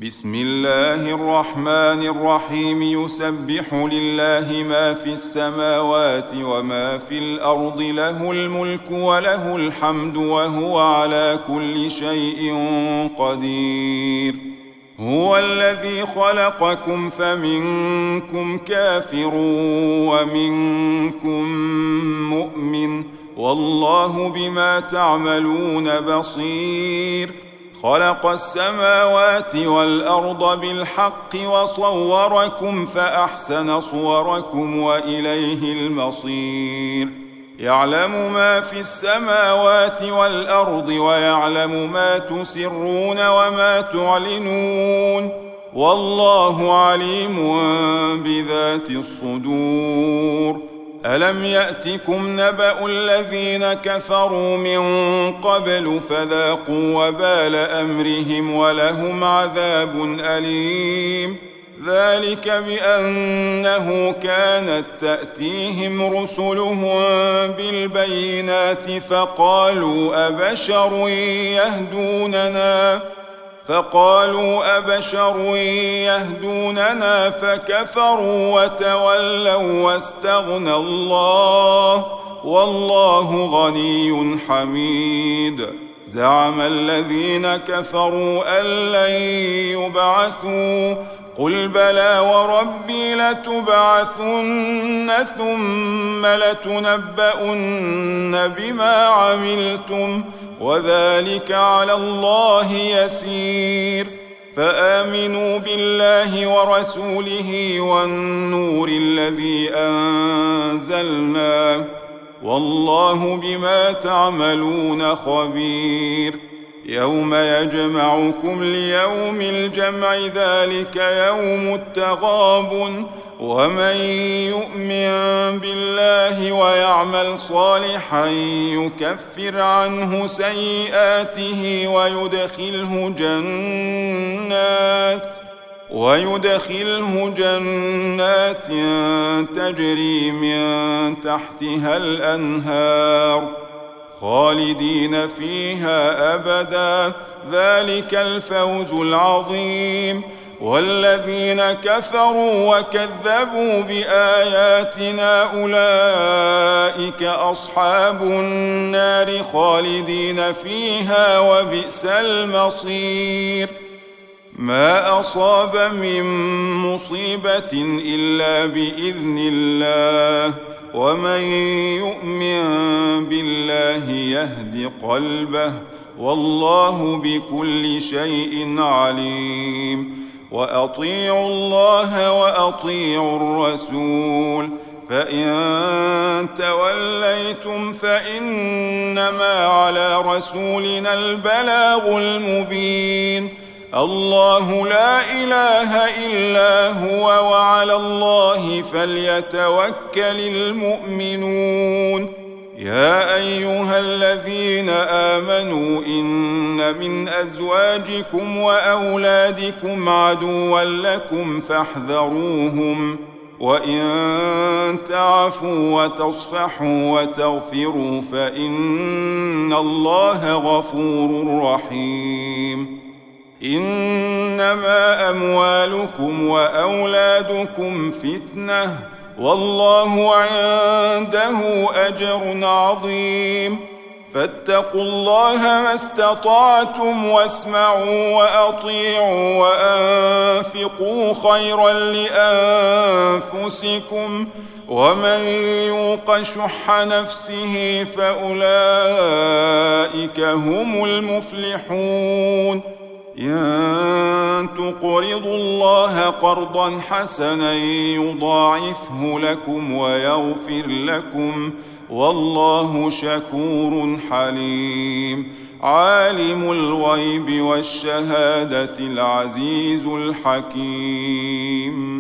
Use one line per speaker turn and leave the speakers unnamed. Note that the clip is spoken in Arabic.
بسم الله الرحمن الرحيم يسبح لله ما في السماوات وما في الأرض له الملك وله الحمد وهو على كل شيء قدير هو الذي خلقكم فمنكم كافر ومنكم مؤمن والله بما تعملون بصير خلق السماوات والأرض بالحق وصوركم فأحسن صوركم وإليه المصير يعلم ما في السماوات والأرض ويعلم ما تسرون وما تعلنون والله عليم بذات الصدور ألم يأتكم نبأ الذين كفروا من قبل فذاقوا وبال أمرهم ولهم عذاب أليم ذلك بأنه كانت تأتيهم رسلهم بالبينات فقالوا أبشر يهدوننا فكفروا وتولوا واستغنى الله والله غني حميد زعم الذين كفروا أن لن يبعثوا قل بلى وربي لتبعثن ثم لتنبؤن بما عملتم وذلك على الله يسير فآمنوا بالله ورسوله والنور الذي أنزلنا والله بما تعملون خبير يوم يجمعكم ليوم الجمع ذلك يوم التغابن ومن يؤمن بالله ويعمل صالحا يكفر عنه سيئاته ويدخله جنات تجري من تحتها الأنهار خالدين فيها أبدا ذلك الفوز العظيم والذين كفروا وكذبوا بآياتنا أولئك أصحاب النار خالدين فيها وبئس المصير ما أصاب من مصيبة إلا بإذن الله ومن يؤمن بالله يهد قلبه والله بكل شيء عليم وأطيعوا الله وأطيعوا الرسول فإن توليتم فإنما على رسولنا البلاغ المبين الله لا إله إلا هو وعلى الله فليتوكل المؤمنون يا أيها الذين آمنوا إن من أزواجكم وأولادكم عدوا لكم فاحذروهم وإن تعفوا وتصفحوا وتغفروا فإن الله غفور رحيم إنما أموالكم وأولادكم فتنة والله عنده أجر عظيم فاتقوا الله ما استطعتم واسمعوا وأطيعوا وأنفقوا خيرا لأنفسكم ومن يوق شح نفسه فأولئك هم المفلحون إن تقرضوا الله قرضا حسنا يضاعفه لكم ويغفر لكم والله شكور حليم عالم الغيب والشهادة العزيز الحكيم